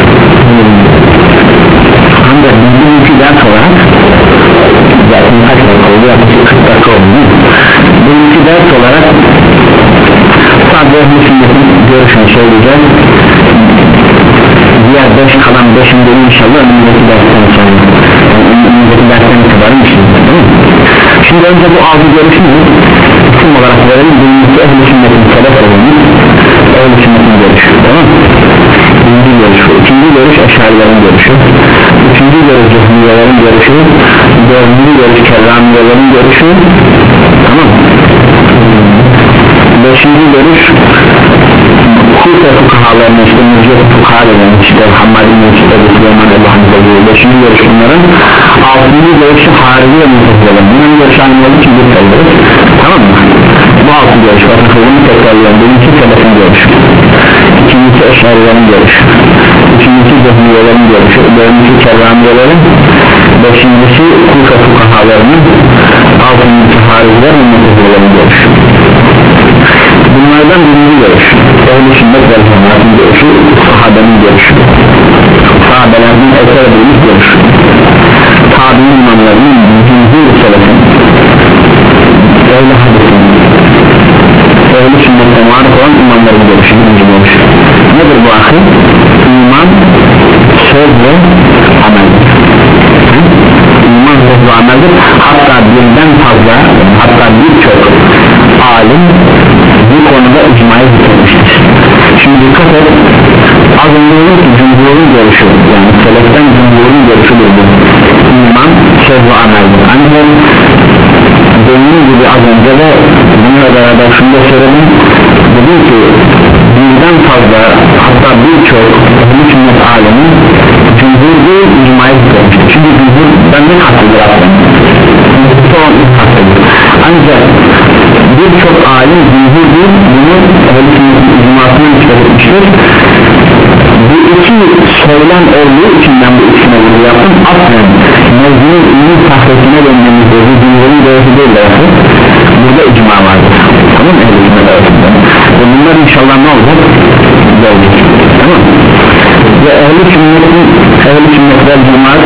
Ancak bildiğim iki ders olarak zaten kaç dakika oldu? Yaklaşık kırk dakika oldu değil mi? Bu iki ders olarak sadece bu sünnetin görüşünü söyleyeceğiz. Diğer beş kalan beşinde inşallah önümüzdeki dersten sonra yani önümüzdeki dersten itibaren işleyeceğiz, değil mi? Şimdi önce bu altı görüşünü isim olarak verelim. Birincisi ehl-i sünnetin selef olanı, ehl-i sünnetin görüşü, tamam mı? Birinci görüş, ikinci görüş eşarilerin görüşü, üçüncü görüş cehmiyelerin görüşü, dördüncü görüş kerramiyelerin görüşü, tamam mı? Beşinci görüş Kufa fukahalarının, işte Mürciye fukahalarının, işte Hammadi Mürciye Süleyman Allah'ın söylüyor. Beşinci görüş bunların. Altıncı görüşü harici ve mutluların. Bunun görüşü aynı olduğu için bir sayılır. Tamam mı? Bu altı görüş. Bakın bunu tekrarlayalım. Birincisi selefin görüşü, İkincisi eşarilerin görüşü, üçüncüsü Basriyelerin görüşü, dördüncü Kerramiyelerin, beşincisi Kufa fukahalarının, altıncısı Hariciler ve Mutezilerin görüşü. Bunlardan birinci görüş Ehl-i Sünnet ve Cemaat'in görüşü, sahabenin görüşü, sahabelerden eser edilmiş görüş, tabi'in imamlarının cümhur selefin, Ehl-i Hadis'in, Ehl-i Sünnet'e marif olan imamların görüşü, birinci görüş. Nedir bu akıl? İman, söz ve ameldir. İman, söz ve ameldir. Hatta birden fazla, hatta birçok alim bu konuda icmayı bitirmiştir. Şimdi dikkat et, az önce dedim ki cumhurun görüşü, yani seleften cumhurun görüşüdür bu. İman, söz ve ameldir. Ancak dediğim gibi az önce de bununla beraber şunu da söyledim, dedim ki birden fazla, hatta birçok Ehl-i Sünnet alemi cumhur değil icmayı bitirmiştir. Çünkü cumhur benden haklıdır aslında, son haklıdır. Ancak birçok alim cumhur değil, bunu Ehl-i Sünnet'in icmasını çıkartmıştır. Bu iki söylem olduğu için ben bu ikisine vurgu yaptım. Aslen mevzunun ünlü sahresine dönmemizde bu cumhurun görüşü değil de burada icma vardır. Tamam mı? Ehl-i Sünnet arasında ve bunlar inşallah ne olacak? Gelecek. Tamam mı? Ve Ehl-i Sünnet'in Ehl-i Sünnet ve Cemaat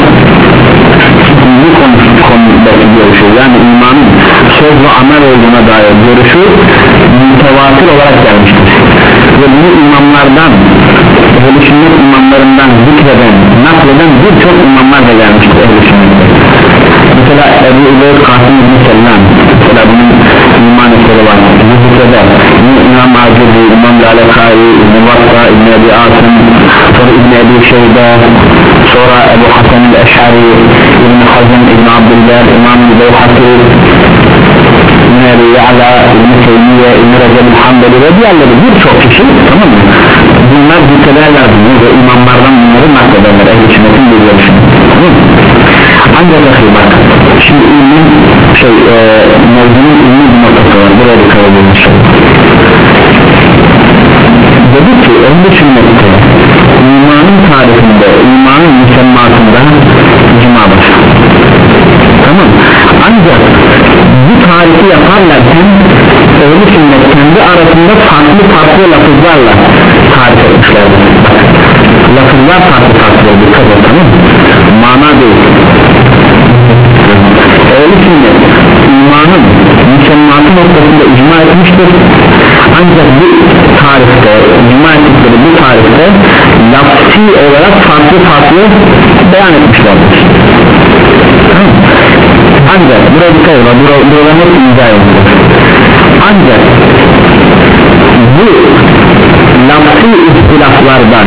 bu konudaki görüşü, yani imanın söz ve amel olduğuna dair görüşü mütevatir olarak gelmiştir ve bunu imamlardan, Ehl-i Sünnet imamlarından zikreden, nakleden birçok imamlar da gelmiştir Ehl-i Sünnet'te. Mesela Ebu Ubeyd Kasım İbn Selman, mesela bunun iman eseri var, zikreder. İmam Acıbi, İmam Lalekari, İbn-i Vakta, İbn-i Ebi Asım, sonra İbn-i Ebi Şeyda, sonra Ebu Hasan el-Eş'ari, İbn-i Hazm, İbn-i Abdülber, İmam-ı Beyhati, İbn-i Ebi Ya'la, İbn-i Teymiye, İbn-i Recep-i Hanbeli ve diğerleri birçok kişi, tamam mı? Bunlar zikrederler bunu ve imamlardan bunları naklederler Ehl-i Sünnet'in bir görüşünü, tamam mı? Ancak akıl bak, şimdi ilmin şey, e, mevzunun ilmi bir noktası var, buraya dikkat edilmiş. Dedi ki Ehl-i Sünnet'te imanın tarifinde, imanın müsemmatında icma var, tamam. Ancak bu tarifi yaparlarken Ehl-i Sünnet kendi arasında farklı farklı lafızlarla tarif etmişlerdir. Lafızlar farklı farklı, dikkat et, tamam mı? Mana değil. Ehl-i Sünnet imanın müsemmatı noktasında icma etmiştir. Ancak bu tarifte, icma ettikleri bu tarifte lafzi olarak farklı farklı beyan etmişlerdir. Tamam. Ancak buraya dikkat edin, buradan hep imza edilir. Ancak bu lafzi ihtilaflardan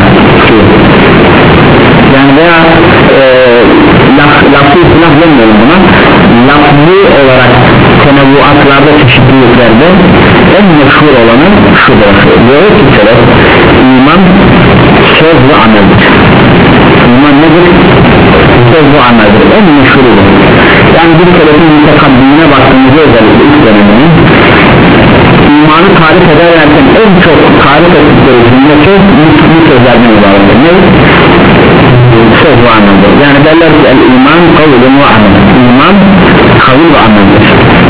yani veya e, laf, lafzi ihtilaf demiyorum buna, lafzi olarak tenevvuatlarda, çeşitliliklerde en meşhur olanı şudur. Diyor ki selef, iman söz ve ameldir. İman nedir? Söz ve ameldir. En meşhurudur. Yani bir selefin mütekaddimine baktığımızda özellikle ilk döneminin imanı tarif ederlerken en çok tarif ettikleri cümle söz, bu sözlerden ibarettir. Ne? Söz ve ameldir. Yani derler ki el iman kavlun ve amel. İman kavl ve ameldir.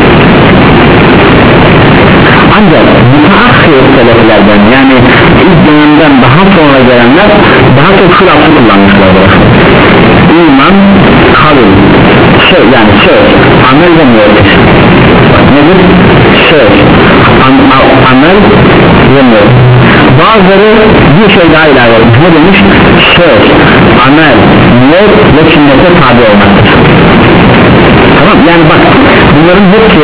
Ancak müteakhir seleflerden, yani ilk dönemden daha sonra gelenler daha çok şu lafı kullanmışlardır. İman kavl, söz, yani söz, amel ve müessir. Nedir? Söz, am, amel ve müessir. Bazıları bir şey daha ilave etmiş. Ne demiş? Söz, amel, müessir ve sünnete tabi olmaktır. Tamam, yani bak bunların hepsi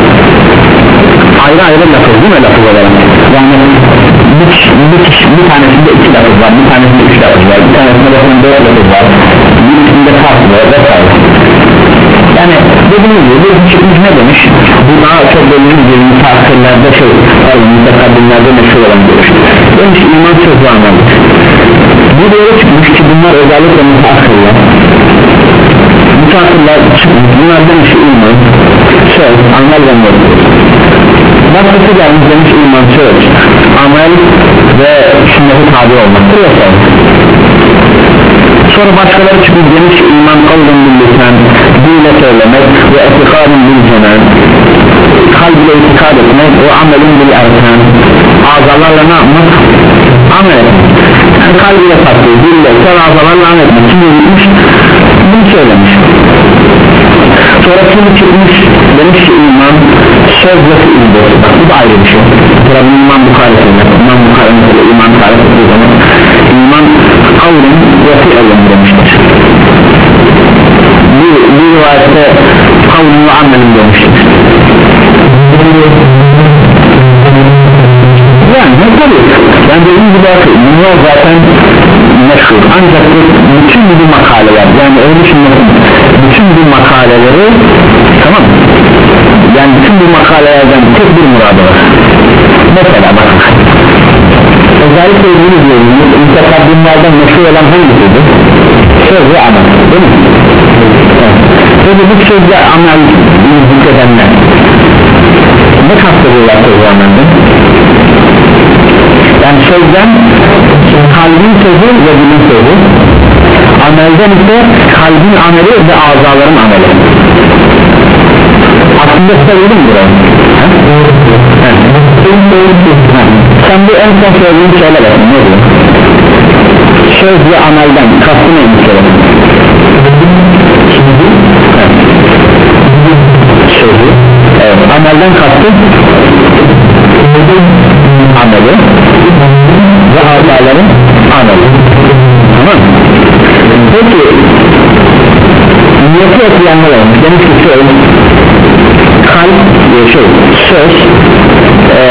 ayrı ayrı lafız değil mi, lafız olarak? Yani bir, bir, bir tanesinde iki lafız var, bir tanesinde üç lafız var, bir tanesinde lafın dört lafız var, birisinde farklı var vesaire. Yani dediğimiz gibi bir çıkmış ne demiş? Bu daha çok dediğimiz gibi müteakhirlerde şey, mütekaddimlerde meşhur olan görüş. Demiş iman söz ve ameldir. Bu doğru çıkmış ki bunlar özellikle müteakhirler. Müteakhirler çıkmış, bunlar demiş iman söz, amel ve müessir. Başkası gelmiş demiş iman söz, amel ve sünnete tabi olmaktır vesaire. Sonra başkaları çıkıp demiş iman kavlun bil lisan, dile söylemek ve etikadun bil cenan, kalbiyle itikad etmek ve amelin bil erkan, azalarla ne yapmak? Amel etmek. Yani kalbiyle tatlı, dille, sonra azalarla amel etmek. Kim gitmiş? Bunu söylemiş. Sonra kim çıkmış? Demiş ki iman söz ve fiildir. Bak bu da ayrı bir şey. Sonra bu iman Bukhari'sinde, iman Bukhari'sinde iman tarif ettiği zaman iman kavlun ve fiildir demiştir. Bir, bir rivayette kavlun ve amelin demiştir. Yani ne tabii yani dediğim gibi bunlar zaten meşhur ancak bütün bu makaleler yani öyle sünnetin bütün bu makaleleri tamam yani bütün bu makalelerden tek bir muradı var. Mesela bakın özellikle ilgili diyorum mütekaddimlerden meşhur olan hangisiydi? Söz ve amel değil mi? Peki bu söz ve amel zikredenler ne kastediyorlar söz ve amelden? Yani sözden kalbin sözü ve dilin sözü, amelden ise kalbin ameli ve azaların ameli. Aslında söyledi mi buraya? Sen bu en son söylediğini söyle bakın ne diyor? Söz ve amelden kastı neymiş söyledi? Sözü, evet. Amelden kastı ameli ve azaların ameli. Tamam mı? Peki niyeti okuyanlar olmuş demiş ki söz kalp şey söz ee,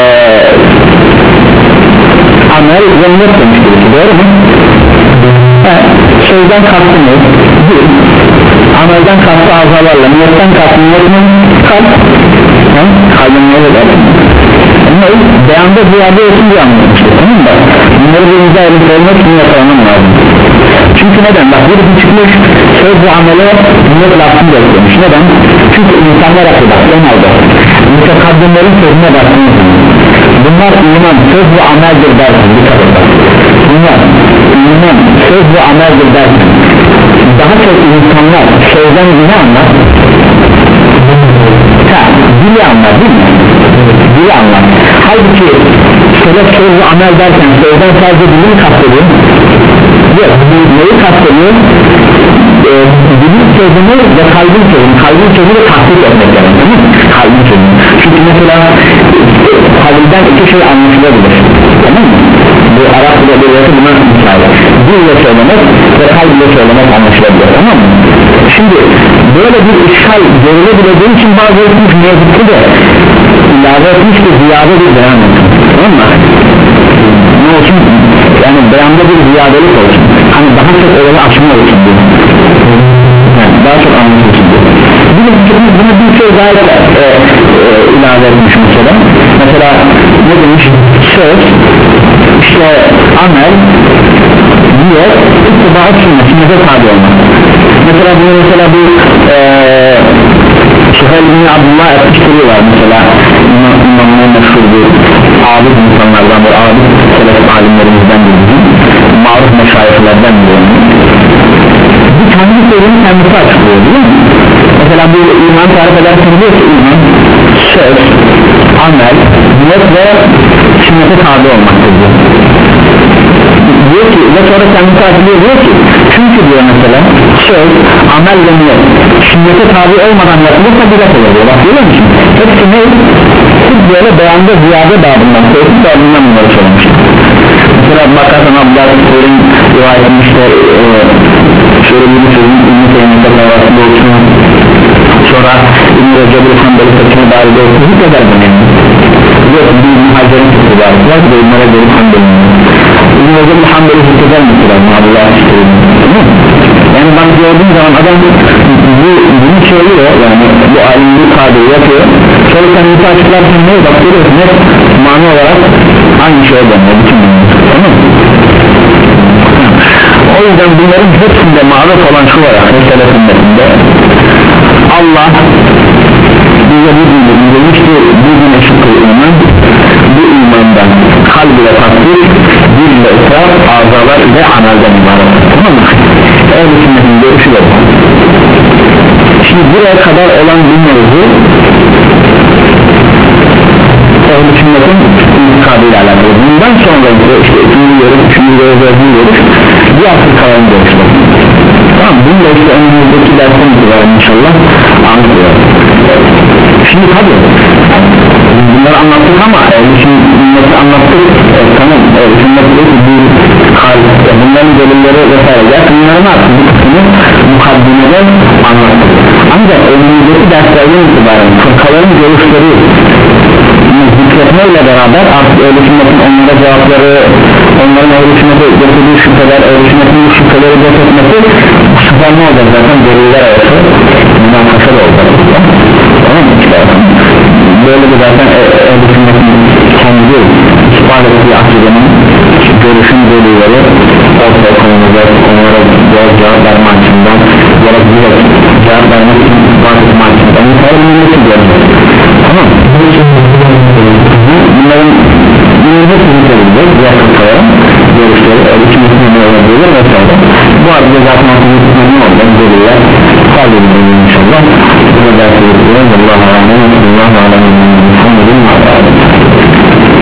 amel ve niyet demiş birisi doğru mu? Evet. Sözden kastı ne? Bir amelden kastı azalarla niyetten kastı niyetin kalp kalbin niyeti der ne? Beyanda ziyade olsun diye anlamıştır tamam mı? Bunları bir izah edip olmak için yakalamam lazım. Çünkü neden? Bak birisi çıkmış söz ve amele niyet lafını göstermiş. Neden? Çünkü insanlar akıda genelde mütekaddimlerin sözüne baktığınız bunlar iman söz ve ameldir derken dikkat et. Bunlar iman söz ve ameldir derken daha çok insanlar sözden ne anlar? Ha, dili anlar değil mi? Dili anlar. Halbuki söz söz ve amel derken sözden sadece dilini kastediyor. Yok, neyi kastediyor? Ee, dilin sözünü ve kalbin sözünü, kalbin sözünü de taklit etmek yani, değil mi? Kalbin sözünü. Çünkü mesela kalbinden iki şey anlaşılabilir, tamam mı? Bu Arap'da bir yakı buna müsaade. Dille söylemek ve kalbiyle söylemek anlaşılabilir, tamam mı? Şimdi böyle bir işgal görülebileceği için bazı etmiş ne yazıklı da ilave etmiş ki ziyade bir beyan olsun, tamam mı? Ne olsun? Yani beyanda bir ziyadelik olsun, hani daha çok olayı açma olsun diye, yani daha çok anlatılsın diye. Bunu bir şey daha da e, e, ilave etmiş mesela. Mesela ne demiş? Söz, işte amel, niyet, ittibaat sünnet, sünnete tabi olmak. Mesela bunu mesela bir e, Süheyl bin Abdullah etmiştiriyor var mesela İmam'ın meşhur bir abid insanlardan bir abid selef alimlerimizden bir maruf meşayihlerden bir bir kendi sözünü kendisi açıklıyor değil mi? Mesela bu iman tarif ederken diyor ki iman söz, amel, niyet ve sünnete tabi olmaktır diyor. Diyor ki ve sonra kendisi açıklıyor diyor ki çünkü diyor mesela söz, amel ve niyet sünnete tabi olmadan yapılırsa bidat olur diyor. Bak görüyor musun? Hepsi ne? Sırf böyle beyanda ziyade babından, tehdit babından bunları söylemiştir. Mesela bakarsan Abdülhamid Sürey'in rivayetini işte e, şöyle bir sözün ünlü teyminde davasında olsun sonra İbn-i Recep'in Hanbeli Fethine bari de olsun hiç eder bunu yani yok bir İbn-i Hacer'in Fethine bari var da İbn-i Recep'in Hanbeli'nin İbn-i Recep'in Hanbeli Fethine mi lazım Allah'a şükür yani ben gördüğüm zaman adam bu, bunu söylüyor yani bu alimli kadeyi yapıyor sonra kendisi açıklarken ne bak görüyorsun hep mani olarak aynı şeye dönüyor bütün bunlar tamam mı? O yüzden bunların hepsinde maruf olan şu var mesela sünnetinde Allah bize bu dini bildirmişti bu dine şükür iman bu imandan kalb ile tasdik dil ile ısrar, azalar ile amelden ibaret. Tamam mı? Ehl-i sünnetin görüşü de bu. Şimdi buraya kadar olan bir mevzu Ehl-i sünnetin itikadıyla alakalı. Bundan sonra ise işte ikinci görüş, üçüncü görüş, dördüncü görüş diğer fırkaların görüşleri. Tamam, bunu da işte önümüzdeki dersten itibaren inşallah anlatıyor. Şimdi tabi bunları anlattık ama Ehl-i sünneti anlattık, e, tamam Ehl-i sünneti bu hal, e, bunların delilleri vesaire zaten bunların artık bu kısmını mukaddimeden anlattık. Ancak önümüzdeki derslerden itibaren fırkaların görüşleri zikretmeyle beraber artık Ehl-i sünnetin onlara cevapları, onların Ehl-i sünnete getirdiği şüpheler, Ehl-i sünnetin bu şüpheleri getirmesi bu sefer ne olacak zaten deliller arası münakaşa da olacak. Tamam mı? Böyle bir zaten Ehl-i sünnetin kendi ispat ettiği akidenin görüşün delilleri ortaya konulacak, onlara doğru cevap verme açısından ya da direkt cevap vermek için ispat etme açısından onu terminlesi göreceğiz. Tamam mı? Bunların bunların hepsini söyleyeceğiz diğer kırkaların görüşleri Ehl-i sünnetin ne olabilir vesaire. Bu arada zaten aklımızda ne olacak deliller sağlayabiliriz inşallah. Bu da dersi yapıyoruz. Allah'a emanet olun.